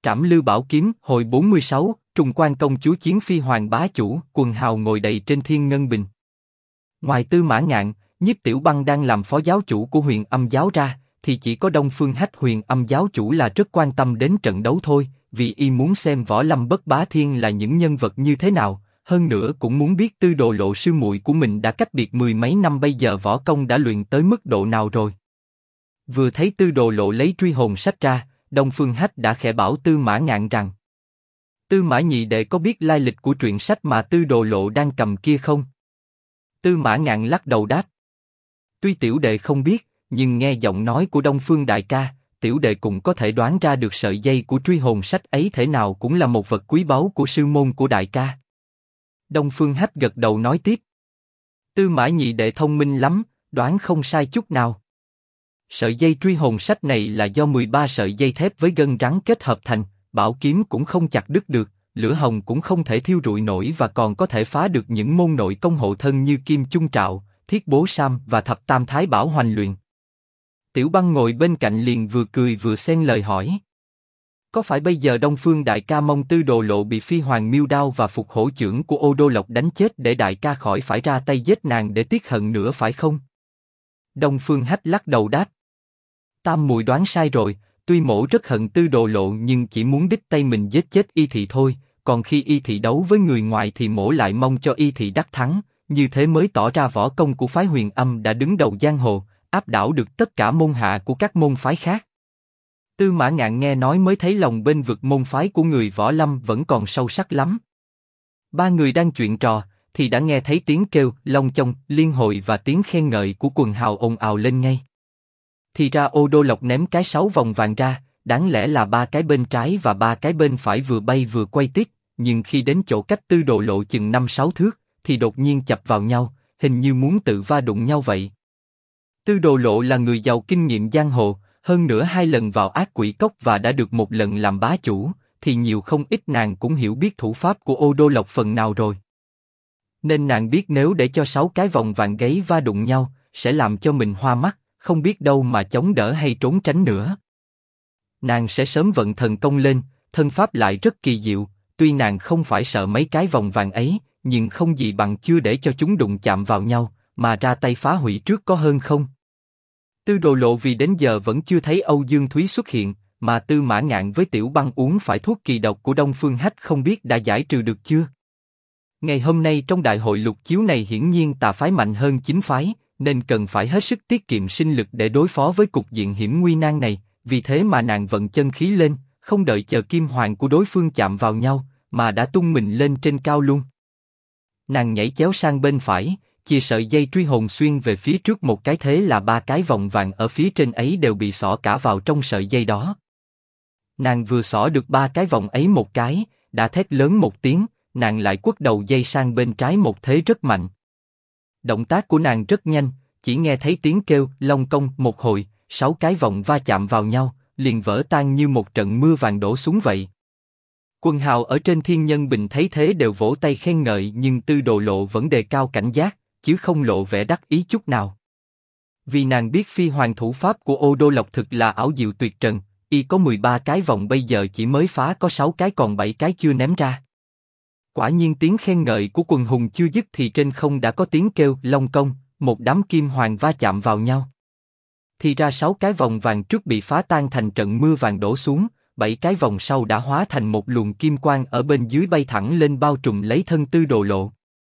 Trảm Lưu Bảo Kiếm, hồi 46, Trùng Quan Công Chúa chiến Phi Hoàng bá chủ, quần hào ngồi đầy trên thiên ngân bình. Ngoài Tư Mã Ngạn, Nhiếp Tiểu Băng đang làm phó giáo chủ của Huyền Âm giáo ra, thì chỉ có Đông Phương Hách Huyền Âm giáo chủ là rất quan tâm đến trận đấu thôi, vì y muốn xem Võ Lâm Bất Bá Thiên là những nhân vật như thế nào, hơn nữa cũng muốn biết Tư Đồ Lộ sư muội của mình đã cách biệt mười mấy năm bây giờ võ công đã luyện tới mức độ nào rồi. Vừa thấy Tư Đồ Lộ lấy truy hồn sách ra, Đông Phương Hách đã khẽ bảo Tư Mã Ngạn rằng: Tư Mã nhị đệ có biết lai lịch của truyện sách mà Tư Đồ Lộ đang cầm kia không? Tư Mã Ngạn lắc đầu đáp: Tuy tiểu đệ không biết, nhưng nghe giọng nói của Đông Phương đại ca, tiểu đệ cũng có thể đoán ra được sợi dây của truy hồn sách ấy thể nào cũng là một vật quý báu của sư môn của đại ca. Đông Phương Hách gật đầu nói tiếp: Tư Mã nhị đệ thông minh lắm, đoán không sai chút nào. Sợi dây truy hồn sách này là do 13 sợi dây thép với gân rắn kết hợp thành, bảo kiếm cũng không chặt đứt được, lửa hồng cũng không thể thiêu rụi nổi và còn có thể phá được những môn nội công hộ thân như Kim Chung Trạo, Thiết Bố Sam và Thập Tam Thái Bảo Hoành Luyện. Tiểu Băng ngồi bên cạnh liền vừa cười vừa xen lời hỏi: Có phải bây giờ Đông Phương đại ca mong Tư Đồ Lộ bị Phi Hoàng Miêu Đao và Phục Hổ Chưởng của Ô Đô Lộc đánh chết để đại ca khỏi phải ra tay giết nàng để tiết hận nữa phải không? Đông Phương Hách lắc đầu đáp: Tam muội đoán sai rồi, tuy mỗ rất hận Tư Đồ Lộ nhưng chỉ muốn đích tay mình giết chết y thị thôi, còn khi y thị đấu với người ngoài thì mỗ lại mong cho y thị đắc thắng, như thế mới tỏ ra võ công của phái Huyền Âm đã đứng đầu giang hồ, áp đảo được tất cả môn hạ của các môn phái khác. Tư Mã Ngạn nghe nói mới thấy lòng bên vực môn phái của người võ lâm vẫn còn sâu sắc lắm. Ba người đang chuyện trò, thì đã nghe thấy tiếng kêu, long chong, liên hồi và tiếng khen ngợi của quần hào ồn ào lên ngay. Thì ra Ô Đô Lộc ném cái 6 vòng vàng ra, đáng lẽ là 3 cái bên trái và 3 cái bên phải vừa bay vừa quay tiếp, nhưng khi đến chỗ cách Tư Đồ Lộ chừng 5-6 thước, thì đột nhiên chập vào nhau, hình như muốn tự va đụng nhau vậy. Tư Đồ Lộ là người giàu kinh nghiệm giang hồ, hơn nữa 2 lần vào ác quỷ cốc và đã được 1 lần làm bá chủ, thì nhiều không ít nàng cũng hiểu biết thủ pháp của Ô Đô Lộc phần nào rồi. Nên nàng biết nếu để cho 6 cái vòng vàng gáy va đụng nhau, sẽ làm cho mình hoa mắt, không biết đâu mà chống đỡ hay trốn tránh nữa. Nàng sẽ sớm vận thần công lên, thân pháp lại rất kỳ diệu, tuy nàng không phải sợ mấy cái vòng vàng ấy, nhưng không gì bằng chưa để cho chúng đụng chạm vào nhau, mà ra tay phá hủy trước có hơn không. Tư Đồ Lộ vì đến giờ vẫn chưa thấy Âu Dương Thúy xuất hiện, mà Tư Mã Ngạn với Tiểu Băng uống phải thuốc kỳ độc của Đông Phương Hách không biết đã giải trừ được chưa. Ngày hôm nay trong đại hội lục chiếu này hiển nhiên tà phái mạnh hơn chính phái, nên cần phải hết sức tiết kiệm sinh lực để đối phó với cục diện hiểm nguy nan này, vì thế mà nàng vận chân khí lên, không đợi chờ kim hoàng của đối phương chạm vào nhau, mà đã tung mình lên trên cao luôn. Nàng nhảy chéo sang bên phải, chia sợi dây truy hồn xuyên về phía trước một cái, thế là 3 cái vòng vàng ở phía trên ấy đều bị xỏ cả vào trong sợi dây đó. Nàng vừa xỏ được 3 cái vòng ấy một cái, đã thét lớn một tiếng, nàng lại quất đầu dây sang bên trái một thế rất mạnh. Động tác của nàng rất nhanh, chỉ nghe thấy tiếng kêu long công một hồi, 6 cái vòng va chạm vào nhau, liền vỡ tan như một trận mưa vàng đổ xuống vậy. Quần hào ở trên thiên nhân bình thấy thế đều vỗ tay khen ngợi, nhưng Tư Đồ Lộ vẫn đề cao cảnh giác, chứ không lộ vẻ đắc ý chút nào. Vì nàng biết Phi Hoàng thủ pháp của Ô Đô Lộc thực là ảo diệu tuyệt trần, y có 13 cái vòng bây giờ chỉ mới phá có 6 cái, còn 7 cái chưa ném ra. Quả nhiên tiếng khen ngợi của quần hùng chưa dứt thì trên không đã có tiếng kêu long công, một đám kim hoàng va chạm vào nhau. Thì ra 6 cái vòng vàng trước bị phá tan thành trận mưa vàng đổ xuống, 7 cái vòng sau đã hóa thành một luồng kim quang ở bên dưới bay thẳng lên bao trùm lấy thân Tư Đồ Lộ.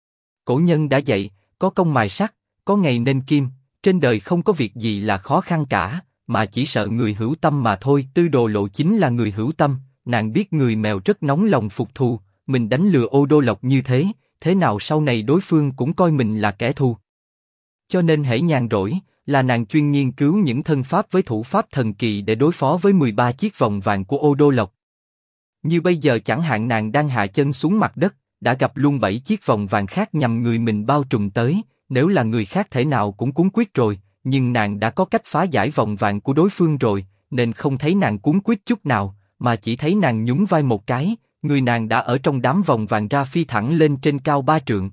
Cổ nhân đã dạy, có công mài sắt, có ngày nên kim, trên đời không có việc gì là khó khăn cả, mà chỉ sợ người hữu tâm mà thôi. Tư Đồ Lộ chính là người hữu tâm, nàng biết người mèo rất nóng lòng phục thù, mình đánh lừa Ô Đô Lộc như thế, thế nào sau này đối phương cũng coi mình là kẻ thù. Cho nên hễ nhàn rỗi, là nàng chuyên nghiên cứu những thân pháp với thủ pháp thần kỳ để đối phó với 13 chiếc vòng vàng của Ô Đô Lộc. Như bây giờ chẳng hạn nàng đang hạ chân xuống mặt đất, đã gặp luôn 7 chiếc vòng vàng khác nhằm người mình bao trùm tới, nếu là người khác thể nào cũng cuống quýt rồi, nhưng nàng đã có cách phá giải vòng vàng của đối phương rồi, nên không thấy nàng cuống quýt chút nào, mà chỉ thấy nàng nhún vai một cái, người nàng đã ở trong đám vòng vàng ra phi thẳng lên trên cao 3 trượng.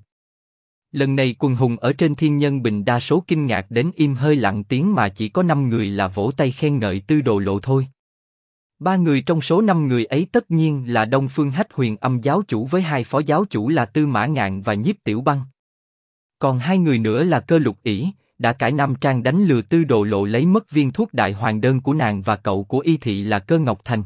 Lần này quần hùng ở trên thiên nhân bình đa số kinh ngạc đến im hơi lặng tiếng, mà chỉ có 5 người là vỗ tay khen ngợi Tư Đồ Lộ thôi. Ba người trong số 5 người ấy tất nhiên là Đông Phương Hách Huyền Âm giáo chủ với hai phó giáo chủ là Tư Mã Ngạn và Nhiếp Tiểu Băng. Còn hai người nữa là Cơ Lục ỷ, đã cải nam trang đánh lừa Tư Đồ Lộ lấy mất viên thuốc đại hoàng đơn của nàng, và cậu của Y Thị là Cơ Ngọc Thành.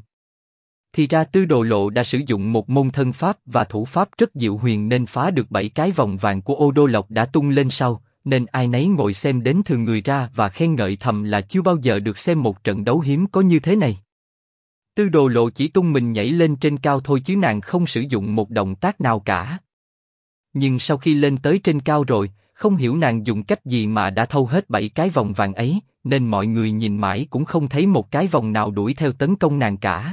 Thì ra Tư Đồ Lộ đã sử dụng một môn thân pháp và thủ pháp rất diệu huyền nên phá được 7 cái vòng vàng của Ô Đô Lộc đã tung lên sau, nên ai nấy ngồi xem đến thường người ra và khen ngợi thầm là chưa bao giờ được xem một trận đấu hiếm có như thế này. Tư Đồ Lộ chỉ tung mình nhảy lên trên cao thôi chứ nàng không sử dụng một động tác nào cả. Nhưng sau khi lên tới trên cao rồi, không hiểu nàng dùng cách gì mà đã thâu hết 7 cái vòng vàng ấy, nên mọi người nhìn mãi cũng không thấy một cái vòng nào đuổi theo tấn công nàng cả.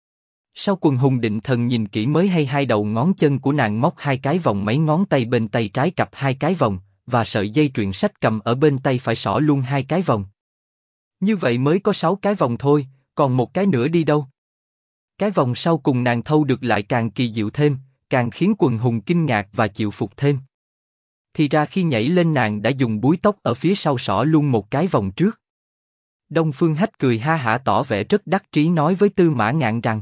Sau Quần Hùng Định Thần nhìn kỹ mới hay hai đầu ngón chân của nàng móc hai cái vòng mấy ngón tay bên tay trái cặp hai cái vòng, và sợi dây truyện sách cầm ở bên tay phải xỏ luôn hai cái vòng. Như vậy mới có 6 cái vòng thôi, còn một cái nữa đi đâu? Cái vòng sau cùng nàng thâu được lại càng kỳ diệu thêm, càng khiến Quần Hùng kinh ngạc và chịu phục thêm. Thì ra khi nhảy lên nàng đã dùng búi tóc ở phía sau xỏ luôn một cái vòng trước. Đông Phương Hách cười ha hả tỏ vẻ rất đắc trí nói với Tư Mã Ngạn rằng: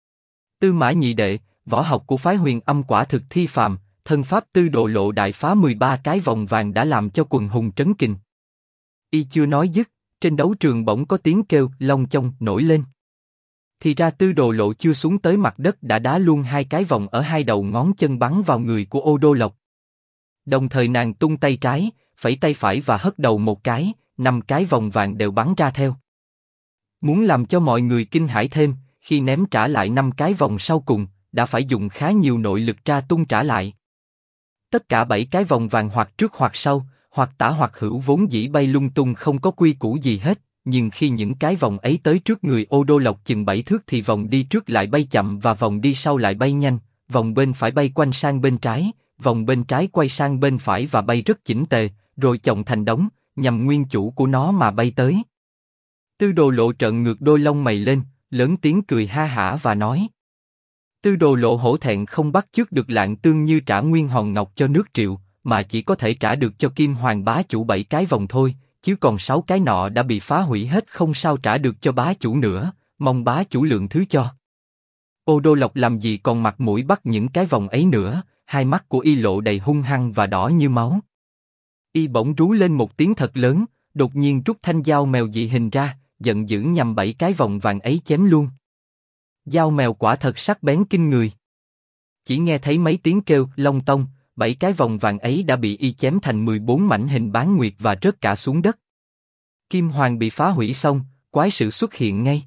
Tư Mã nhị đệ, võ học của phái Huyền Âm quả thực thi phàm, thân pháp Tư Đồ Lộ đại phá 13 cái vòng vàng đã làm cho Quần Hùng trấn kinh. Y chưa nói dứt, trên đấu trường bỗng có tiếng kêu long chong nổi lên. Thì ra Tư Đồ Lộ chưa xuống tới mặt đất đã đá luôn hai cái vòng ở hai đầu ngón chân bắn vào người của Ô Đô Lộc. Đồng thời nàng tung tay trái, phẩy tay phải và hất đầu một cái, 5 cái vòng vàng đều bắn ra theo. Muốn làm cho mọi người kinh hãi thêm, khi ném trả lại 5 cái vòng sau cùng, đã phải dùng khá nhiều nội lực ra tung trả lại. Tất cả 7 cái vòng vàng hoặc trước hoặc sau, hoặc tả hoặc hữu vốn dĩ bay lung tung không có quy củ gì hết, nhưng khi những cái vòng ấy tới trước người Ô Đô Lộc chừng 7 thước thì vòng đi trước lại bay chậm và vòng đi sau lại bay nhanh, vòng bên phải bay quanh sang bên trái, vòng bên trái quay sang bên phải và bay rất chỉnh tề, rồi chồng thành đống, nhằm nguyên chủ của nó mà bay tới. Tư Đồ Lộ trợn ngược đôi lông mày lên, lớn tiếng cười ha hả và nói: Tư Đồ Lộ hổ thẹn không bắt chước được Lạng Tương Như trả nguyên hòn ngọc cho nước Triệu, mà chỉ có thể trả được cho Kim Hoàng bá chủ 7 cái vòng thôi, chứ còn 6 cái nọ đã bị phá hủy hết không sao trả được cho bá chủ nữa, mong bá chủ lượng thứ cho. Ô Đô Lộc làm gì còn mặt mũi bắt những cái vòng ấy nữa, hai mắt của Y lộ đầy hung hăng và đỏ như máu. Y bỗng rú lên một tiếng thật lớn, đột nhiên rút thanh dao mèo dị hình ra, giận dữ nhằm 7 cái vòng vàng ấy chém luôn. Dao mèo quả thật sắc bén kinh người. Chỉ nghe thấy mấy tiếng kêu long tông, 7 cái vòng vàng ấy đã bị Y chém thành 14 mảnh hình bán nguyệt và rớt cả xuống đất. Kim Hoàng bị phá hủy xong, quái sự xuất hiện ngay.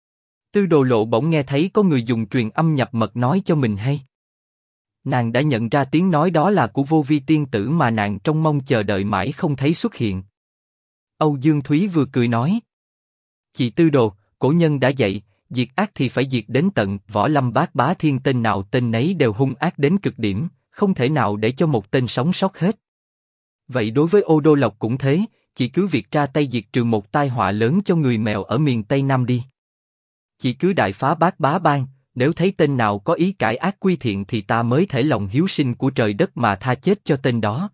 Tư Đồ Lộ bỗng nghe thấy có người dùng truyền âm nhập mật nói cho mình hay. Nàng đã nhận ra tiếng nói đó là của Vô Vi tiên tử mà nàng trông mong chờ đợi mãi không thấy xuất hiện. Âu Dương Thúy vừa cười nói: Chị Tư Đồ, cổ nhân đã dạy, diệt ác thì phải diệt đến tận, Võ Lâm Bát Bá Thiên tên nào tên nấy đều hung ác đến cực điểm, không thể nào để cho một tên sống sót hết. Vậy đối với Ô Đô Lộc cũng thế, chị cứ việc ra tay diệt trừ một tai họa lớn cho người mèo ở miền Tây Nam đi. Chị cứ đại phá Bát Bá Bang, nếu thấy tên nào có ý cải ác quy thiện thì ta mới thể lòng hiếu sinh của trời đất mà tha chết cho tên đó.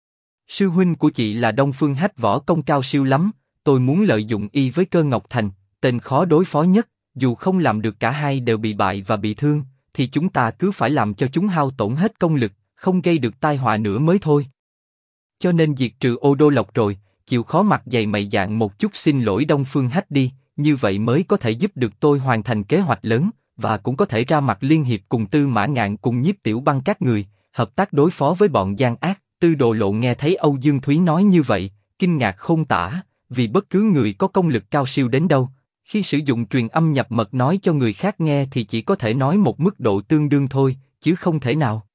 Sư huynh của chị là Đông Phương Hách võ công cao siêu lắm, tôi muốn lợi dụng y với Cơ Ngọc Thành, tên khó đối phó nhất, dù không làm được cả hai đều bị bại và bị thương, thì chúng ta cứ phải làm cho chúng hao tổn hết công lực, không gây được tai họa nữa mới thôi. Cho nên diệt trừ Ô Đô Lộc rồi, chịu khó mặt dày mày dạn một chút xin lỗi Đông Phương Hách đi, như vậy mới có thể giúp được tôi hoàn thành kế hoạch lớn, và cũng có thể ra mặt liên hiệp cùng Tư Mã Ngạn cùng Nhiếp Tiểu Băng các người, hợp tác đối phó với bọn gian ác. Tư Đồ Lộ nghe thấy Âu Dương Thúy nói như vậy, kinh ngạc khôn tả, vì bất cứ người có công lực cao siêu đến đâu, khi sử dụng truyền âm nhập mật nói cho người khác nghe thì chỉ có thể nói một mức độ tương đương thôi, chứ không thể nào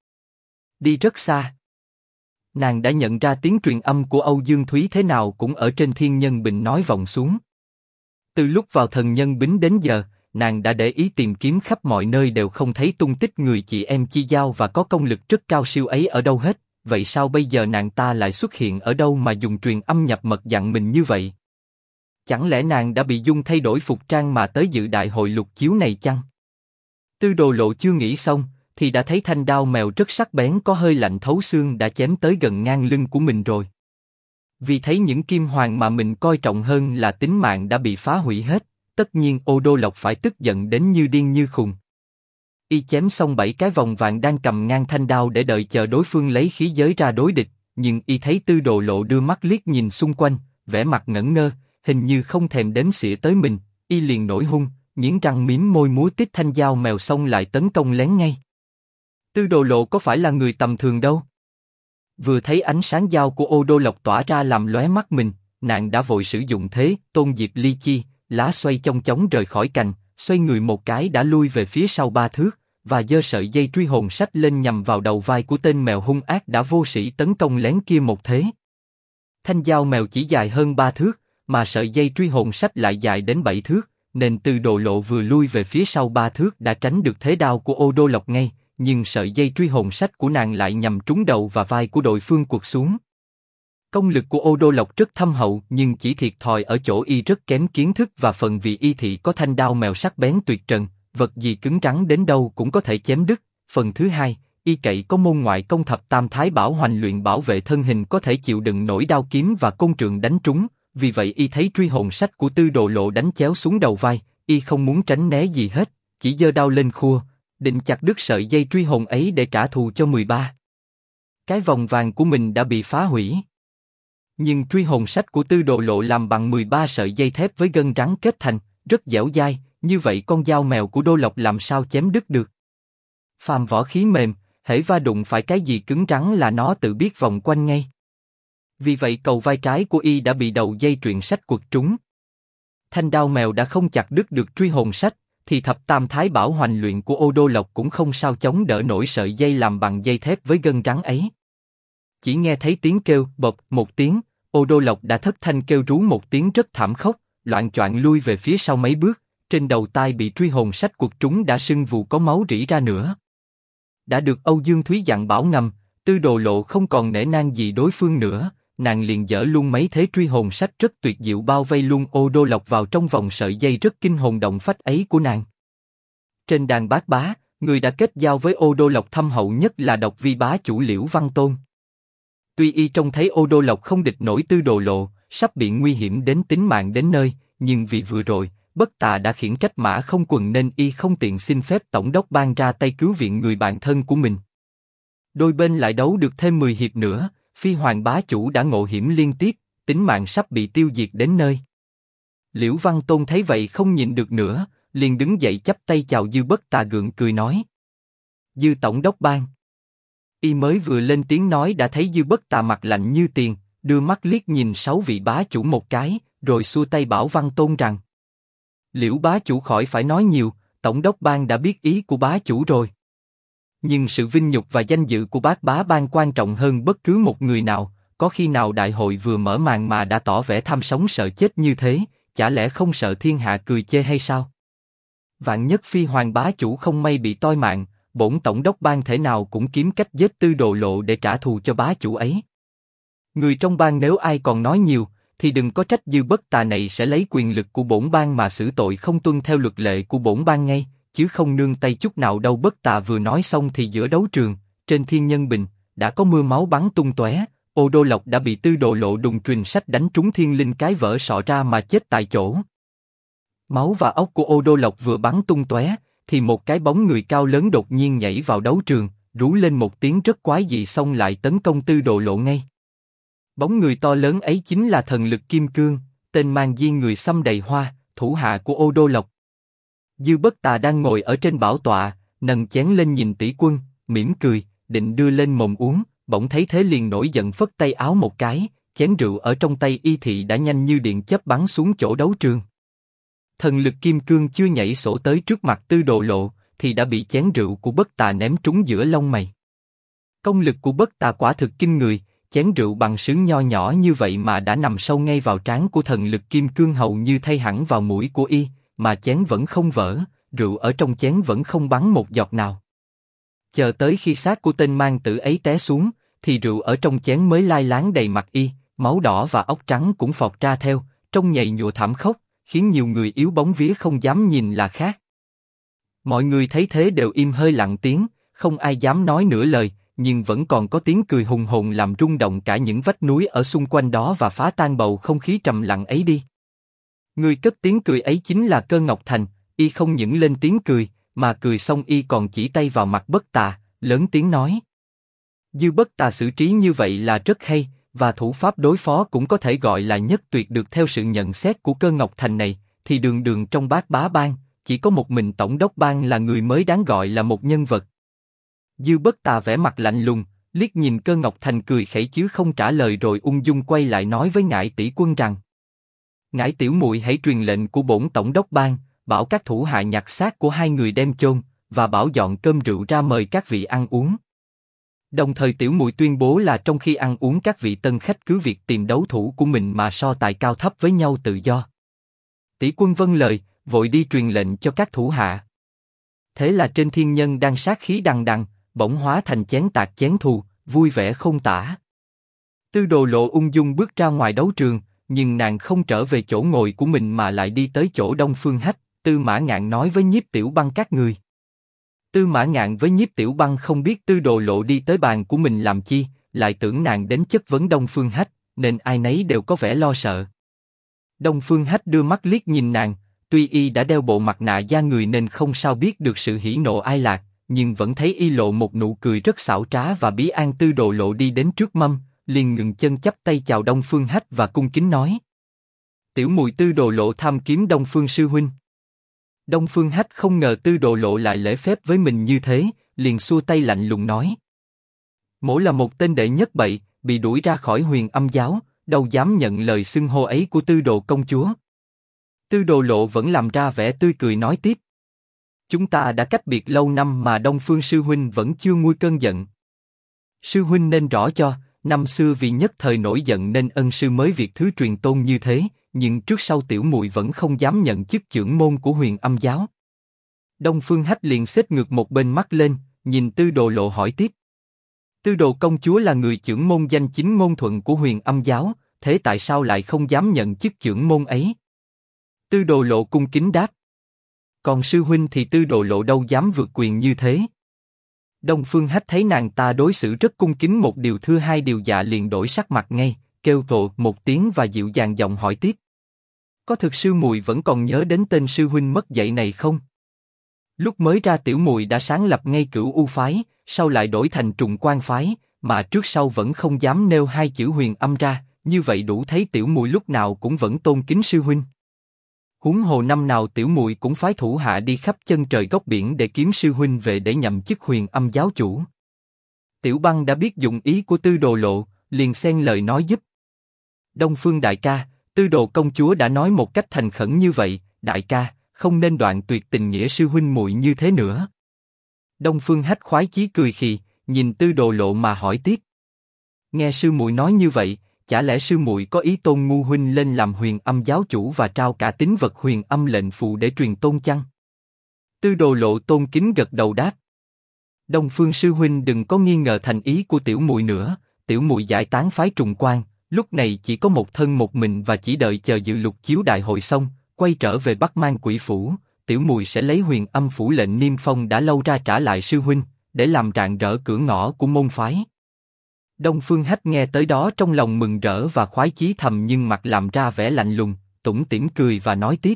đi rất xa. Nàng đã nhận ra tiếng truyền âm của Âu Dương Thúy thế nào cũng ở trên Thiên Nhân Bình nói vọng xuống. Từ lúc vào Thần Nhân Bính đến giờ, nàng đã để ý tìm kiếm khắp mọi nơi đều không thấy tung tích người chị em chi giao và có công lực rất cao siêu ấy ở đâu hết. Vậy sao bây giờ nàng ta lại xuất hiện ở đâu mà dùng truyền âm nhập mật dặn mình như vậy? Chẳng lẽ nàng đã bị Dung thay đổi phục trang mà tới dự đại hội lục chiếu này chăng? Tư Đồ Lộ chưa nghĩ xong, thì đã thấy thanh đao mèo rất sắc bén có hơi lạnh thấu xương đã chém tới gần ngang lưng của mình rồi. Vì thấy những kim hoàng mà mình coi trọng hơn là tính mạng đã bị phá hủy hết, tất nhiên Ô Đô Lộc phải tức giận đến như điên như khùng. Y chém xong 7 cái vòng vàng đang cầm ngang thanh đao để đợi chờ đối phương lấy khí giới ra đối địch, nhưng y thấy Tư Đồ Lộ đưa mắt liếc nhìn xung quanh, vẻ mặt ngẩn ngơ, hình như không thèm đếm xỉa tới mình, y liền nổi hung, nghiến răng mím môi múa tít thanh dao mèo xong lại tấn công lén ngay. Tư Đồ Lộ có phải là người tầm thường đâu. Vừa thấy ánh sáng dao của Ô Đô Lộc tỏa ra làm lóe mắt mình, nàng đã vội sử dụng thế Tôn Diệp Ly Chi, lá xoay chong chóng rời khỏi cành, xoay người một cái đã lui về phía sau 3 thước, và giơ sợi dây truy hồn sách lên nhằm vào đầu vai của tên mèo hung ác đã vô sĩ tấn công lén kia một thế. Thanh dao mèo chỉ dài hơn 3 thước, mà sợi dây truy hồn sách lại dài đến 7 thước, nên Tư Đồ Lộ vừa lui về phía sau 3 thước đã tránh được thế đao của Ô Đô Lộc ngay, nhưng sợi dây truy hồn sách của nàng lại nhằm trúng đầu và vai của đối phương quật xuống. Công lực của Ô Đô Lộc rất thâm hậu, nhưng chỉ thiệt thòi ở chỗ y rất kém kiến thức và phần vì y thị có thanh đao mèo sắc bén tuyệt trần, vật gì cứng rắn đến đâu cũng có thể chém đứt. Phần thứ hai, y cậy có môn ngoại công thập tam thái bảo hoành luyện bảo vệ thân hình có thể chịu đựng nổi đao kiếm và côn trượng đánh trúng, vì vậy y thấy truy hồn sách của Tư Đồ Lộ đánh chéo xuống đầu vai, y không muốn tránh né gì hết, chỉ giơ đao lên khua, định chặt đứt sợi dây truy hồn ấy để trả thù cho 13 cái vòng vàng của mình đã bị phá hủy. Nhưng truy hồn sách của Tư Đồ Lộ làm bằng 13 sợi dây thép với gân rắn kết thành, rất dẻo dai, như vậy con dao mèo của Đô Lộc làm sao chém đứt được. Phàm võ khí mềm, hễ va đụng phải cái gì cứng rắn là nó tự biết vòng quanh ngay. Vì vậy cầu vai trái của y đã bị đầu dây truyện sách quật trúng. Thanh đao mèo đã không chặt đứt được truy hồn sách, thì thập tam thái bảo hoành luyện của Ô Đô Lộc cũng không sao chống đỡ nổi sợi dây làm bằng dây thép với gân rắn ấy. Chỉ nghe thấy tiếng kêu bộp một tiếng, Ô Đô Lộc đã thất thanh kêu rú một tiếng rất thảm khốc, loạng choạng lui về phía sau mấy bước, trên đầu tai bị truy hồn sách quật trúng đã sưng vù có máu rỉ ra nữa. Đã được Âu Dương Thúy dặn bảo ngầm, Tư Đồ Lộ không còn nể nang gì đối phương nữa, nàng liền dở luôn mấy thế truy hồn sách rất tuyệt diệu bao vây luôn Ô Đô Lộc vào trong vòng sợi dây rất kinh hồn động phách ấy của nàng. Trên đàn Bát Bá, người đã kết giao với Ô Đô Lộc thâm hậu nhất là Độc Vi bá chủ Liễu Văn Tôn. Tuy y trông thấy Ô Đô Lộc không địch nổi Tư Đồ Lộ, sắp bị nguy hiểm đến tính mạng đến nơi, nhưng vì vừa rồi Bất Tà đã khiển trách Mã Không Quần nên y không tiện xin phép tổng đốc ban ra tay cứu viện người bạn thân của mình. Đôi bên lại đấu được thêm 10 hiệp nữa, Phi Hoàng bá chủ đã ngộ hiểm liên tiếp, tính mạng sắp bị tiêu diệt đến nơi. Liễu Văn Tôn thấy vậy không nhịn được nữa, liền đứng dậy chắp tay chào Dư Bất Tà gượng cười nói: Dư tổng đốc ban. Y mới vừa lên tiếng nói đã thấy Dư Bất Tà mặt lạnh như tiền, đưa mắt liếc nhìn 6 vị bá chủ một cái, rồi xua tay bảo Văn Tôn rằng: Liễu bá chủ khỏi phải nói nhiều, tổng đốc ban đã biết ý của bá chủ rồi. Nhưng sự vinh nhục và danh dự của Bát Bá ban quan trọng hơn bất cứ một người nào, có khi nào đại hội vừa mở màn mà đã tỏ vẻ tham sống sợ chết như thế, chả lẽ không sợ thiên hạ cười chê hay sao? Vạn nhất Phi Hoàng bá chủ không may bị toi mạng, bổn tổng đốc ban thể nào cũng kiếm cách giết Tư Đồ Lộ để trả thù cho bá chủ ấy. Người trong ban nếu ai còn nói nhiều, thì đừng có trách Dư Bất Tà này sẽ lấy quyền lực của bổn ban mà xử tội không tuân theo luật lệ của bổn ban ngay, chứ không nương tay chút nào đâu. Bất Tà vừa nói xong thì giữa đấu trường, trên Thiên Nhân Bình, đã có mưa máu bắn tung tóe. Ô Đô Lộc đã bị Tư Đồ Lộ đùng truyền sách đánh trúng thiên linh cái vỡ sọ ra mà chết tại chỗ. Máu và óc của Ô Đô Lộc vừa bắn tung tóe, thì một cái bóng người cao lớn đột nhiên nhảy vào đấu trường, rú lên một tiếng rất quái dị xong lại tấn công Tư Đồ Lộ ngay. Bóng người to lớn ấy chính là thần lực Kim Cương, tên mang viên người xăm đầy hoa, thủ hạ của Ô Đô Lộc. Dư Bất Tà đang ngồi ở trên bảo tọa, nâng chén lên nhìn tỷ quân, mỉm cười, định đưa lên mồm uống, bỗng thấy thế liền nổi giận phất tay áo một cái, chén rượu ở trong tay y thị đã nhanh như điện chớp bắn xuống chỗ đấu trường. Thần lực Kim Cương chưa nhảy sổ tới trước mặt Tư Đồ Lộ, thì đã bị chén rượu của Bất Tà ném trúng giữa lông mày. Công lực của Bất Tà quả thực kinh người, chén rượu bằng sứ nho nhỏ như vậy mà đã nằm sâu ngay vào trán của thần lực Kim Cương hầu như thay hẳn vào mũi của y, mà chén vẫn không vỡ, rượu ở trong chén vẫn không bắn một giọt nào. Chờ tới khi xác của tên mang tử ấy té xuống, thì rượu ở trong chén mới lai láng đầy mặt y, máu đỏ và óc trắng cũng phọt ra theo, trông nhầy nhụa thảm khốc, khiến nhiều người yếu bóng vía không dám nhìn là khác. Mọi người thấy thế đều im hơi lặng tiếng, không ai dám nói nửa lời, nhưng vẫn còn có tiếng cười hùng hồn làm rung động cả những vách núi ở xung quanh đó và phá tan bầu không khí trầm lặng ấy đi. Người cất tiếng cười ấy chính là Cơ Ngọc Thành, y không những lên tiếng cười, mà cười xong y còn chỉ tay vào mặt Bất Tà, lớn tiếng nói. Dư Bất Tà xử trí như vậy là rất hay, và thủ pháp đối phó cũng có thể gọi là nhất tuyệt được theo sự nhận xét của Cơ Ngọc Thành này, thì đường đường trong Bát Bá Bang, chỉ có một mình Tổng đốc Bang là người mới đáng gọi là một nhân vật. Dư Bất Tà vẻ mặt lạnh lùng, liếc nhìn Cơ Ngọc Thành cười khẩy chứ không trả lời rồi ung dung quay lại nói với Ngải Tỷ Quân rằng: Ngải tiểu muội hãy truyền lệnh của bổn Tổng đốc Bang, bảo các thủ hạ nhặt xác của hai người đem chôn, và bảo dọn cơm rượu ra mời các vị ăn uống. Đồng thời tiểu muội tuyên bố là trong khi ăn uống các vị tân khách cứ việc tìm đấu thủ của mình mà so tài cao thấp với nhau tự do. Tỷ quân vâng lời, vội đi truyền lệnh cho các thủ hạ. Thế là trên thiên nhân đang sát khí đằng đằng, bỗng hóa thành chén tạc chén thù, vui vẻ không tả. Tư Đồ Lộ ung dung bước ra ngoài đấu trường, nhưng nàng không trở về chỗ ngồi của mình mà lại đi tới chỗ Đông Phương Hách. Tư Mã Ngạn nói với Nhiếp Tiểu Băng các người. Tư Mã Ngạn với Nhiếp Tiểu Băng không biết Tư Đồ Lộ đi tới bàn của mình làm chi, lại tưởng nàng đến chất vấn Đông Phương Hách, nên ai nấy đều có vẻ lo sợ. Đông Phương Hách đưa mắt liếc nhìn nàng, tuy y đã đeo bộ mặt nạ da người nên không sao biết được sự hỉ nộ ai lạc, nhưng vẫn thấy y lộ một nụ cười rất xảo trá và bí an. Tư Đồ Lộ đi đến trước mâm, liền ngừng chân chắp tay chào Đông Phương Hách và cung kính nói: Tiểu muội Tư Đồ Lộ tham kiếm Đông Phương sư huynh. Đông Phương Hách không ngờ Tư Đồ Lộ lại lễ phép với mình như thế, liền xua tay lạnh lùng nói: Mỗ là một tên đệ nhất bậy, bị đuổi ra khỏi Huyền Âm giáo, đâu dám nhận lời xưng hô ấy của Tư Đồ công chúa. Tư Đồ Lộ vẫn làm ra vẻ tươi cười nói tiếp: Chúng ta đã cách biệt lâu năm mà Đông Phương sư huynh vẫn chưa nguôi cơn giận. Sư huynh nên rõ cho, năm xưa vì nhất thời nổi giận nên ân sư mới việc thứ truyền tôn như thế, nhưng trước sau tiểu muội vẫn không dám nhận chức trưởng môn của Huyền Âm giáo. Đông Phương Hách liền xếp ngược một bên mắt lên, nhìn Tư Đồ Lộ hỏi tiếp: Tư Đồ công chúa là người trưởng môn danh chính ngôn thuận của Huyền Âm giáo, thế tại sao lại không dám nhận chức trưởng môn ấy? Tư Đồ Lộ cung kính đáp: Còn sư huynh thì Tư Đồ Lộ đâu dám vượt quyền như thế. Đông Phương Hách thấy nàng ta đối xử rất cung kính một điều thưa hai điều dạ liền đổi sắc mặt ngay, kêu tổ một tiếng và dịu dàng giọng hỏi tiếp: Có thực sư muội vẫn còn nhớ đến tên sư huynh mất dạy này không? Lúc mới ra tiểu muội đã sáng lập ngay Cửu U phái, sau lại đổi thành Trùng Quan phái, mà trước sau vẫn không dám nêu hai chữ Huyền Âm ra, như vậy đủ thấy tiểu muội lúc nào cũng vẫn tôn kính sư huynh. Huống hồ năm nào tiểu muội cũng phái thủ hạ đi khắp chân trời góc biển để kiếm sư huynh về để nhậm chức Huyền Âm giáo chủ. Tiểu Băng đã biết dụng ý của Tư Đồ Lộ, liền xen lời nói giúp: Đông Phương đại ca, Tư Đồ công chúa đã nói một cách thành khẩn như vậy, đại ca không nên đoạn tuyệt tình nghĩa sư huynh muội như thế nữa. Đông Phương Hách khoái chí cười khì, nhìn Tư Đồ Lộ mà hỏi tiếp: Nghe sư muội nói như vậy, chả lẽ sư muội có ý tôn ngu huynh lên làm Huyền Âm giáo chủ và trao cả tín vật Huyền Âm lệnh phù để truyền tôn chăng? Tư Đồ Lộ tôn kính gật đầu đáp: Đông Phương sư huynh đừng có nghi ngờ thành ý của tiểu muội nữa, tiểu muội giải tán phái Trùng Quan, lúc này chỉ có một thân một mình và chỉ đợi chờ dự Lục Chiếu đại hội xong, quay trở về Bắc Mang Quỷ phủ, tiểu muội sẽ lấy Huyền Âm phủ lệnh niêm phong đã lâu ra trả lại sư huynh, để làm rạng rỡ cửa ngõ của môn phái. Đông Phương Hách nghe tới đó trong lòng mừng rỡ và khoái chí thầm nhưng mặt làm ra vẻ lạnh lùng, tủm tỉm cười và nói tiếp: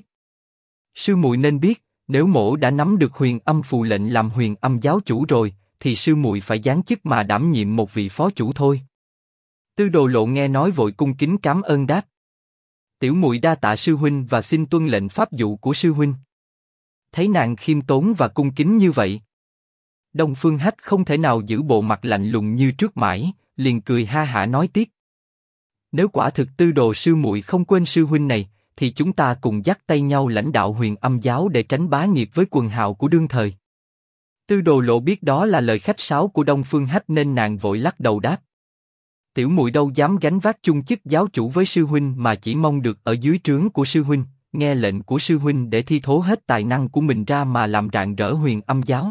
Sư muội nên biết, nếu mỗ đã nắm được Huyền Âm phù lệnh làm Huyền Âm giáo chủ rồi, thì sư muội phải giáng chức mà đảm nhiệm một vị phó chủ thôi. Tư Đồ Lộ nghe nói vội cung kính cảm ơn đáp: Tiểu muội đa tạ sư huynh và xin tuân lệnh pháp dụ của sư huynh. Thấy nàng khiêm tốn và cung kính như vậy, Đông Phương Hách không thể nào giữ bộ mặt lạnh lùng như trước mãi, liền cười ha hả nói tiếp: Nếu quả thực Tư Đồ sư muội không quên sư huynh này, thì chúng ta cùng dắt tay nhau lãnh đạo Huyền Âm giáo để tránh bá nghiệp với quần hào của đương thời. Tư Đồ Lộ biết đó là lời khách sáo của Đông Phương Hách nên nàng vội lắc đầu đáp: Tiểu muội đâu dám gánh vác chung chức giáo chủ với sư huynh mà chỉ mong được ở dưới trướng của sư huynh, nghe lệnh của sư huynh để thi thố hết tài năng của mình ra mà làm rạng rỡ Huyền Âm giáo.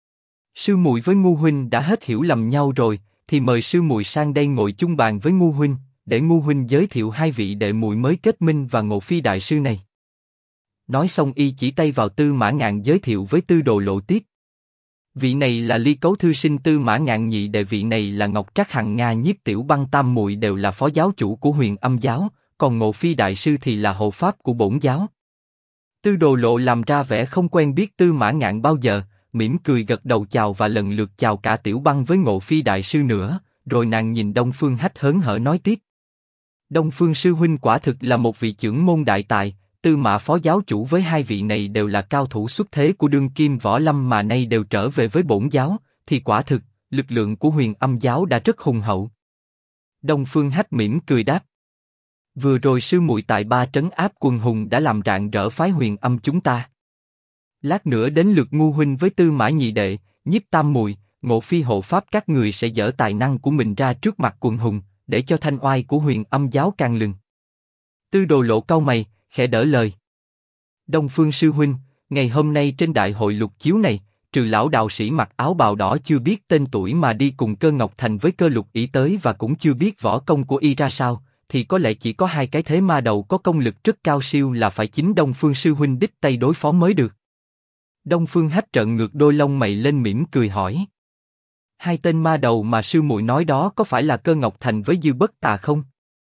Sư muội với ngu huynh đã hết hiểu lầm nhau rồi, thì mời sư muội sang đây ngồi chung bàn với ngu huynh, để ngu huynh giới thiệu hai vị đệ muội mới kết minh và Ngộ Phi đại sư này. Nói xong y chỉ tay vào Tư Mã Ngạn giới thiệu với Tư Đồ Lộ tiếp: Vị này là Ly Cấu thư sinh Tư Mã Ngạn nhị đệ, vị này là Ngọc Trác Hằng Nga Nhiếp Tiểu Băng tam muội đều là phó giáo chủ của Huyền Âm giáo, còn Ngộ Phi đại sư thì là hộ pháp của bổn giáo. Tư Đồ Lộ làm ra vẻ không quen biết Tư Mã Ngạn bao giờ, mỉm cười gật đầu chào và lần lượt chào cả Tiểu Băng với Ngộ Phi đại sư nữa, rồi nàng nhìn Đông Phương Hách hớn hở nói tiếp. Đông Phương sư huynh quả thực là một vị chưởng môn đại tài, Tư Mã phó giáo chủ với hai vị này đều là cao thủ xuất thế của đương kim võ lâm mà nay đều trở về với bổn giáo, thì quả thực, lực lượng của Huyền Âm giáo đã rất hùng hậu. Đông Phương Hách mỉm cười đáp. Vừa rồi sư muội tại ba trấn áp quần hùng đã làm rạng rỡ phái Huyền Âm chúng ta. Lát nữa đến lượt Ngu huynh với Tư Mã nhị đệ, Nhiếp tam muội, Ngộ Phi hộ pháp các người sẽ dở tài năng của mình ra trước mặt quần hùng, để cho thanh oai của Huyền Âm giáo càng lừng. Tư Đồ Lộ cau mày, khẽ đỡ lời. Đông Phương sư huynh, ngày hôm nay trên đại hội lục chiếu này, trừ lão đạo sĩ mặc áo bào đỏ chưa biết tên tuổi mà đi cùng Cơ Ngọc Thành với Cơ Lục Ý tới và cũng chưa biết võ công của y ra sao, thì có lẽ chỉ có hai cái thế ma đầu có công lực rất cao siêu là phải chính Đông Phương sư huynh đích tay đối phó mới được. Đông Phương Hách trợn ngược đôi lông mày lên mỉm cười hỏi. Hai tên ma đầu mà sư muội nói đó có phải là Cơ Ngọc Thành với Dư Bất Tà không?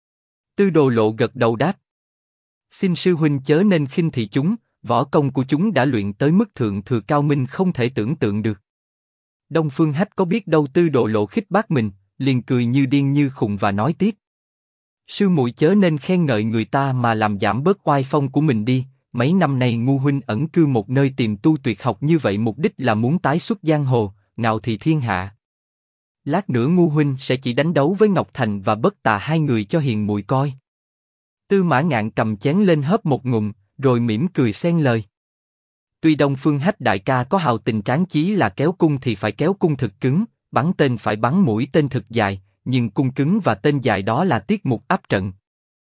Tư Đồ Lộ gật đầu đáp. Xin sư huynh chớ nên khinh thị chúng, võ công của chúng đã luyện tới mức thượng thừa cao minh không thể tưởng tượng được. Đông Phương Hách có biết đâu Tư Đồ Lộ khích bác mình, liền cười như điên như khùng và nói tiếp. Sư muội chớ nên khen ngợi người ta mà làm giảm bớt oai phong của mình đi. Mấy năm nay Ngu huynh ẩn cư một nơi tìm tu tuyệt học như vậy mục đích là muốn tái xuất giang hồ, ngạo thị thiên hạ. Lát nữa Ngu huynh sẽ chỉ đánh đấu với Ngọc Thành và Bất Tà hai người cho hiền muội coi. Tư Mã Ngạn cầm chén lên hớp một ngụm, rồi mỉm cười xen lời. Tuy Đông Phương Hách đại ca có hào tình tráng chí là kéo cung thì phải kéo cung thực cứng, bắn tên phải bắn mũi tên thực dài, nhưng cung cứng và tên dài đó là tiết mục áp trận.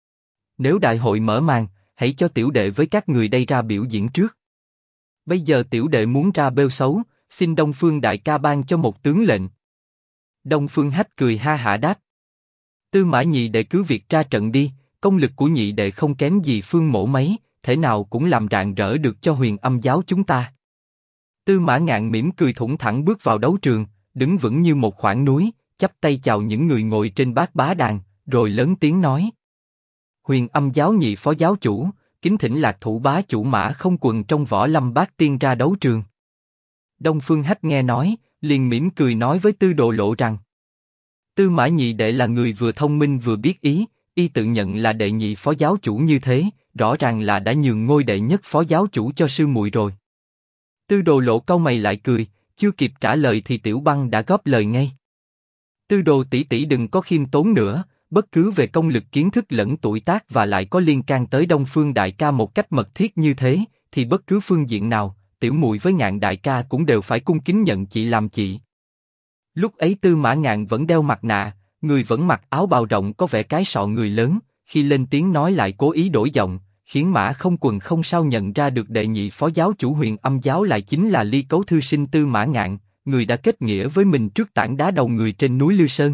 Nếu đại hội mở màn, hãy cho tiểu đệ với các người đây ra biểu diễn trước. Bây giờ tiểu đệ muốn ra bêu xấu, xin Đông Phương đại ca ban cho một tướng lệnh. Đông Phương Hách cười ha hả đáp. Tư Mã nhị đệ cứ việc ra trận đi, công lực của nhị đệ không kém gì Phương Mỗ mấy, thể nào cũng làm rạng rỡ được cho Huyền Âm giáo chúng ta. Tư Mã Ngạn mỉm cười thủng thẳng bước vào đấu trường, đứng vững như một khoản núi, chắp tay chào những người ngồi trên bát bá đàn, rồi lớn tiếng nói. Huyền Âm giáo nhị phó giáo chủ, kính thỉnh Lạc Thủ bá chủ Mã Không Quần trong Võ Lâm Bát Tiên ra đấu trường. Đông Phương Hách nghe nói, liền mỉm cười nói với Tư Đồ Lộ rằng. Tư Mã nhị đệ là người vừa thông minh vừa biết ý, y tự nhận là đệ nhị phó giáo chủ như thế, rõ ràng là đã nhường ngôi đệ nhất phó giáo chủ cho sư muội rồi. Tư Đồ Lộ cau mày lại cười, chưa kịp trả lời thì Tiểu Băng đã góp lời ngay. Tư Đồ tỷ tỷ đừng có khiêm tốn nữa, bất cứ về công lực kiến thức lẫn tuổi tác và lại có liên can tới Đông Phương đại ca một cách mật thiết như thế, thì bất cứ phương diện nào, tiểu muội với Ngạn đại ca cũng đều phải cung kính nhận chị làm chị. Lúc ấy Tư Mã Ngạn vẫn đeo mặt nạ, người vẫn mặc áo bào rộng có vẻ cái sọ người lớn, khi lên tiếng nói lại cố ý đổi giọng, khiến Mã Không Quần không sao nhận ra được đệ nhị phó giáo chủ Huyền Âm giáo lại chính là Ly Cấu thư sinh Tư Mã Ngạn, người đã kết nghĩa với mình trước tảng đá đầu người trên núi Lư Sơn.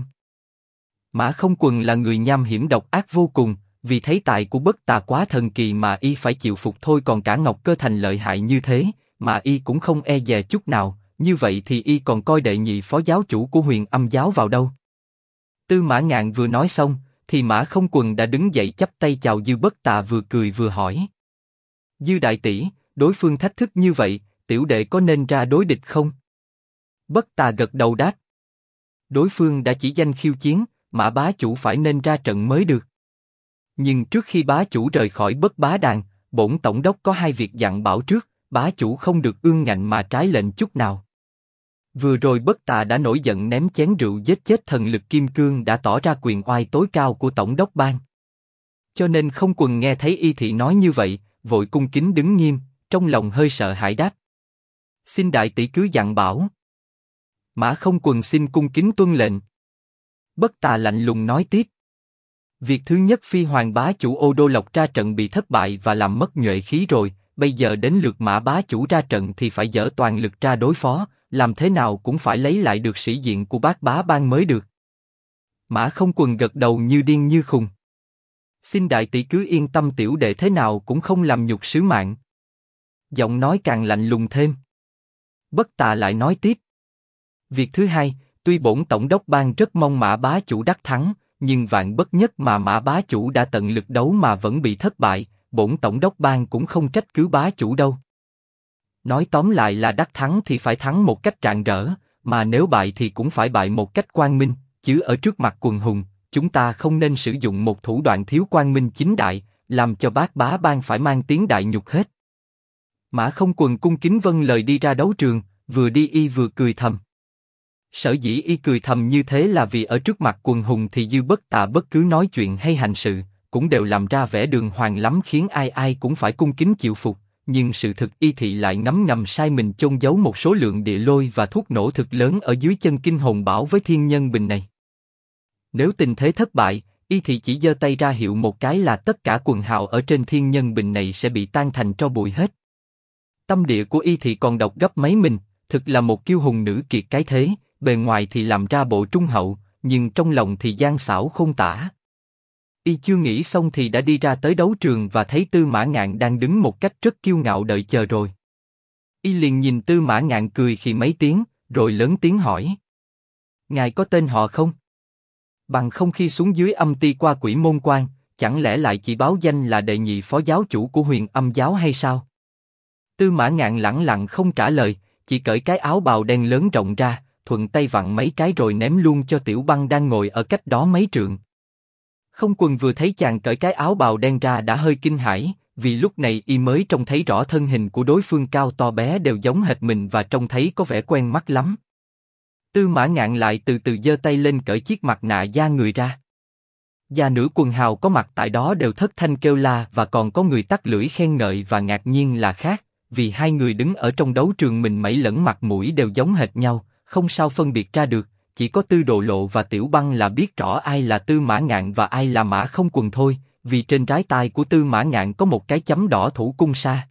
Mã Không Quần là người nham hiểm độc ác vô cùng, vì thấy tài của Bất Tà quá thần kỳ mà y phải chịu phục thôi, còn cả Ngọc Cơ Thành lợi hại như thế, mà y cũng không e dè chút nào, như vậy thì y còn coi đệ nhị phó giáo chủ của Huyền Âm giáo vào đâu. Tư Mã Ngạn vừa nói xong, thì Mã Không Quần đã đứng dậy chắp tay chào Dư Bất Tà vừa cười vừa hỏi. Dư đại tỷ, đối phương thách thức như vậy, tiểu đệ có nên ra đối địch không? Bất Tà gật đầu đáp. Đối phương đã chỉ danh khiêu chiến, Mã bá chủ phải nên ra trận mới được. Nhưng trước khi bá chủ rời khỏi Bất Bá Đàn, bổn tổng đốc có hai việc dặn bảo trước, bá chủ không được ương ngạnh mà trái lệnh chút nào. Vừa rồi Bất Tà đã nổi giận ném chén rượu giết chết thần lực kim cương đã tỏ ra quyền oai tối cao của tổng đốc bang. Cho nên Không Quần nghe thấy y thị nói như vậy, vội cung kính đứng nghiêm, trong lòng hơi sợ hãi đáp. Xin đại tỷ cứ dặn bảo. Mã Không Quần xin cung kính tuân lệnh. Bất Tà lạnh lùng nói tiếp. Việc thứ nhất Phi Hoàng bá chủ Ô Đô Lộc ra trận bị thất bại và làm mất nhuệ khí rồi, bây giờ đến lượt Mã bá chủ ra trận thì phải dở toàn lực ra đối phó, làm thế nào cũng phải lấy lại được sĩ diện của Bát Bá Bang mới được. Mã Không Quần gật đầu như điên như khùng. Xin đại tỷ cứ yên tâm, tiểu đệ thế nào cũng không làm nhục sứ mạng. Giọng nói càng lạnh lùng thêm. Bất Tà lại nói tiếp. Việc thứ hai, tuy bổn tổng đốc bang rất mong Mã bá chủ đắc thắng, nhưng vạn bất nhất mà Mã bá chủ đã tận lực đấu mà vẫn bị thất bại, bổn tổng đốc bang cũng không trách cứ bá chủ đâu. Nói tóm lại là đắc thắng thì phải thắng một cách rạng rỡ, mà nếu bại thì cũng phải bại một cách quang minh, chứ ở trước mặt quần hùng, chúng ta không nên sử dụng một thủ đoạn thiếu quang minh chính đại, làm cho Bát Bá bang phải mang tiếng đại nhục hết. Mã Không Quần cung kính vâng lời đi ra đấu trường, vừa đi y vừa cười thầm. Sở dĩ y cười thầm như thế là vì ở trước mặt quần hùng thì Dư Bất Tà bất cứ nói chuyện hay hành sự, cũng đều làm ra vẻ đường hoàng lắm khiến ai ai cũng phải cung kính chịu phục, nhưng sự thực y thị lại ngấm ngầm sai mình chôn giấu một số lượng địa lôi và thuốc nổ thực lớn ở dưới chân kinh hồn bảo với thiên nhân bình này. Nếu tình thế thất bại, y thị chỉ giơ tay ra hiệu một cái là tất cả quần hào ở trên thiên nhân bình này sẽ bị tan thành tro bụi hết. Tâm địa của y thị còn độc gấp mấy mình, thực là một kiêu hùng nữ kiệt cái thế, bề ngoài thì làm ra bộ trung hậu, nhưng trong lòng thì gian xảo không tả. Y chưa nghĩ xong thì đã đi ra tới đấu trường và thấy Tư Mã Ngạn đang đứng một cách rất kiêu ngạo đợi chờ rồi. Y liền nhìn Tư Mã Ngạn cười khi mấy tiếng, rồi lớn tiếng hỏi: Ngài có tên họ không? Bằng không khi xuống dưới âm ti qua Quỷ Môn Quan, chẳng lẽ lại chỉ báo danh là đệ nhị phó giáo chủ của Huyền Âm giáo hay sao? Tư Mã Ngạn lẳng lặng không trả lời, chỉ cởi cái áo bào đen lớn rộng ra, thuận tay vặn mấy cái rồi ném luôn cho Tiểu Băng đang ngồi ở cách đó mấy trượng. Không Quần vừa thấy chàng cởi cái áo bào đen ra đã hơi kinh hãi, vì lúc này y mới trông thấy rõ thân hình của đối phương cao to bé đều giống hệt mình và trông thấy có vẻ quen mắt lắm. Tư Mã Ngạn lại từ từ giơ tay lên cởi chiếc mặt nạ da người ra. Gia nữ quần hào có mặt tại đó đều thất thanh kêu la và còn có người tắt lưỡi khen ngợi và ngạc nhiên là khác, vì hai người đứng ở trong đấu trường mình mẩy lẫn mặt mũi đều giống hệt nhau, không sao phân biệt ra được, chỉ có Tư Đồ Lộ và Tiểu Băng là biết rõ ai là Tư Mã Ngạn và ai là Mã Không Quần thôi, vì trên trái tai của Tư Mã Ngạn có một cái chấm đỏ thủ cung sa.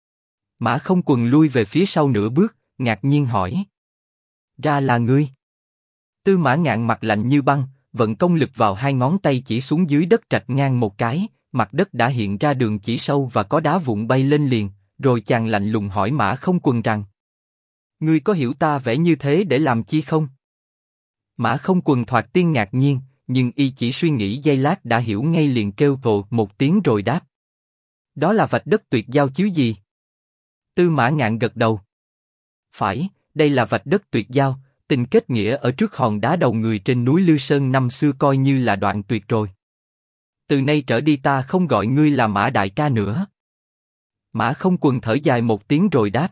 Mã Không Quần lui về phía sau nửa bước, ngạc nhiên hỏi: Ra là ngươi? Tư Mã Ngạn mặt lạnh như băng, vận công lực vào hai ngón tay chỉ xuống dưới đất trạch ngang một cái, mặt đất đã hiện ra đường chỉ sâu và có đá vụn bay lên liền, rồi chàng lạnh lùng hỏi Mã Không Quần rằng: Ngươi có hiểu ta vẽ như thế để làm chi không? Mã Không Quần thoạt tiên ngạc nhiên, nhưng y chỉ suy nghĩ giây lát đã hiểu ngay liền kêu vồ một tiếng rồi đáp: Đó là vạch đất tuyệt giao chứ gì? Tư Mã Ngạn gật đầu. Phải, đây là vạch đất tuyệt giao, tình kết nghĩa ở trước hòn đá đầu người trên núi Lư Sơn năm xưa coi như là đoạn tuyệt rồi. Từ nay trở đi ta không gọi ngươi là Mã đại ca nữa. Mã Không Quần thở dài một tiếng rồi đáp: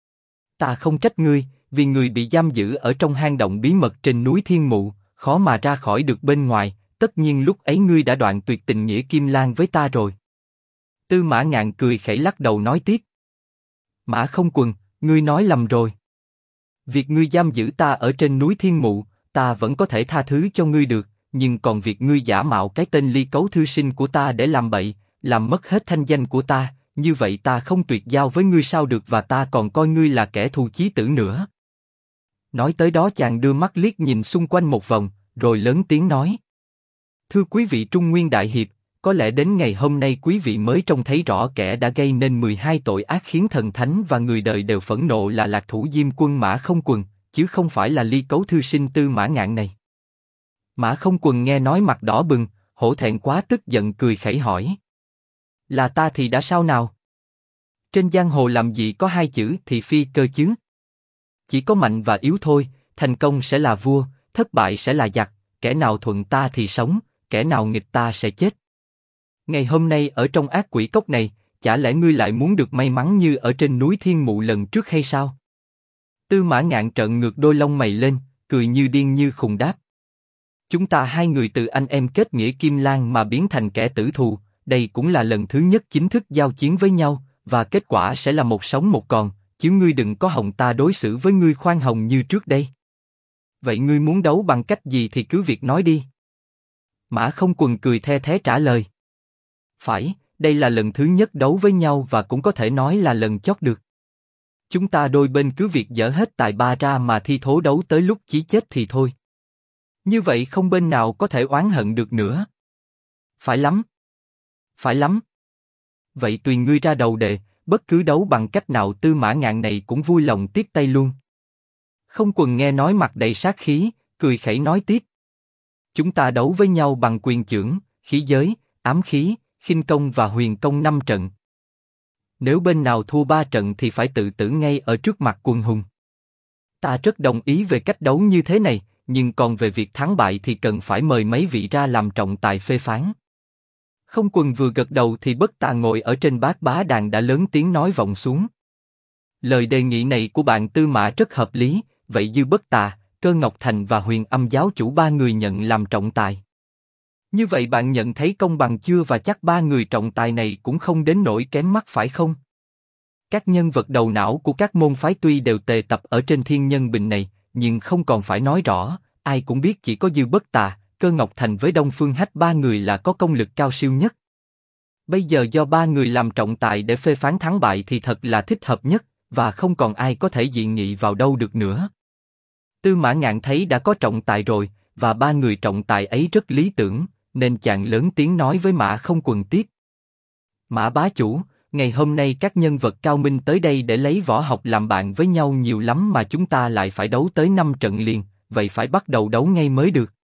Ta không trách ngươi, vì người bị giam giữ ở trong hang động bí mật trên núi Thiên Mụ, khó mà ra khỏi được bên ngoài, tất nhiên lúc ấy ngươi đã đoạn tuyệt tình nghĩa Kim Lan với ta rồi. Tư Mã Ngạn cười khẩy lắc đầu nói tiếp: Mã Không Quần, ngươi nói lầm rồi. Việc ngươi giam giữ ta ở trên núi Thiên Mụ, ta vẫn có thể tha thứ cho ngươi được, nhưng còn việc ngươi giả mạo cái tên Ly Cấu thư sinh của ta để làm bậy, làm mất hết thanh danh của ta, như vậy ta không tuyệt giao với ngươi sao được và ta còn coi ngươi là kẻ thù chí tử nữa. Nói tới đó chàng đưa mắt liếc nhìn xung quanh một vòng, rồi lớn tiếng nói: Thưa quý vị Trung Nguyên Đại Hiệp, có lẽ đến ngày hôm nay quý vị mới trông thấy rõ kẻ đã gây nên 12 tội ác khiến thần thánh và người đời đều phẫn nộ là Lạc Thủ Diêm Quân Mã Không Quần, chứ không phải là Ly Cấu thư sinh Tư Mã Ngạn này. Mã Không Quần nghe nói mặt đỏ bừng, hổ thẹn quá tức giận cười khẩy hỏi: Là ta thì đã sao nào? Trên giang hồ làm gì có hai chữ thì phi cơ chứ? Chỉ có mạnh và yếu thôi, thành công sẽ là vua, thất bại sẽ là giặc, kẻ nào thuận ta thì sống, kẻ nào nghịch ta sẽ chết. Ngày hôm nay ở trong ác quỷ cốc này, chả lẽ ngươi lại muốn được may mắn như ở trên núi Thiên Mụ lần trước hay sao? Tư Mã Ngạn trợn ngược đôi lông mày lên, cười như điên như khùng đáp: Chúng ta hai người từ anh em kết nghĩa Kim Lan mà biến thành kẻ tử thù, đây cũng là lần thứ nhất chính thức giao chiến với nhau, và kết quả sẽ là một sống một còn, chứ ngươi đừng có hòng ta đối xử với ngươi khoan hồng như trước đây. Vậy ngươi muốn đấu bằng cách gì thì cứ việc nói đi. Mã Không Quần cười the thé trả lời: Phải, đây là lần thứ nhất đấu với nhau và cũng có thể nói là lần chót được. Chúng ta đôi bên cứ việc dở hết tài ba ra mà thi thố đấu tới lúc chí chết thì thôi. Như vậy không bên nào có thể oán hận được nữa. Phải lắm. Phải lắm. Vậy tùy ngươi ra đầu đề, bất cứ đấu bằng cách nào Tư Mã Ngạn này cũng vui lòng tiếp tay luôn. Không Quần nghe nói mặt đầy sát khí, cười khẩy nói tiếp: Chúng ta đấu với nhau bằng quyền chưởng, khí giới, ám khí, khinh công và huyền công 5 trận. Nếu bên nào thua 3 trận thì phải tự tử ngay ở trước mặt quần hùng. Ta rất đồng ý về cách đấu như thế này, nhưng còn về việc thắng bại thì cần phải mời mấy vị ra làm trọng tài phê phán. Không Quần vừa gật đầu thì Bất Tà ngồi ở trên bát bá đàn đã lớn tiếng nói vọng xuống. Lời đề nghị này của bạn Tư Mã rất hợp lý, vậy Dư Bất Tà, Cơ Ngọc Thành và Huyền Âm giáo chủ 3 người nhận làm trọng tài. Như vậy bạn nhận thấy công bằng chưa, và chắc 3 người trọng tài này cũng không đến nỗi kém mắt phải không? Các nhân vật đầu não của các môn phái tuy đều tề tập ở trên Thiên Nhân Bình này, nhưng không còn phải nói rõ, ai cũng biết chỉ có Dư Bất Tà, Cơ Ngọc Thành với Đông Phương Hách 3 người là có công lực cao siêu nhất. Bây giờ do 3 người làm trọng tài để phê phán thắng bại thì thật là thích hợp nhất, và không còn ai có thể dị nghị vào đâu được nữa. Tư Mã Ngạn thấy đã có trọng tài rồi, và 3 người trọng tài ấy rất lý tưởng, nên chàng lớn tiếng nói với Mã Không Quần tiếp. Mã bá chủ, ngày hôm nay các nhân vật cao minh tới đây để lấy võ học làm bạn với nhau nhiều lắm mà chúng ta lại phải đấu tới 5 trận liền, vậy phải bắt đầu đấu ngay mới được.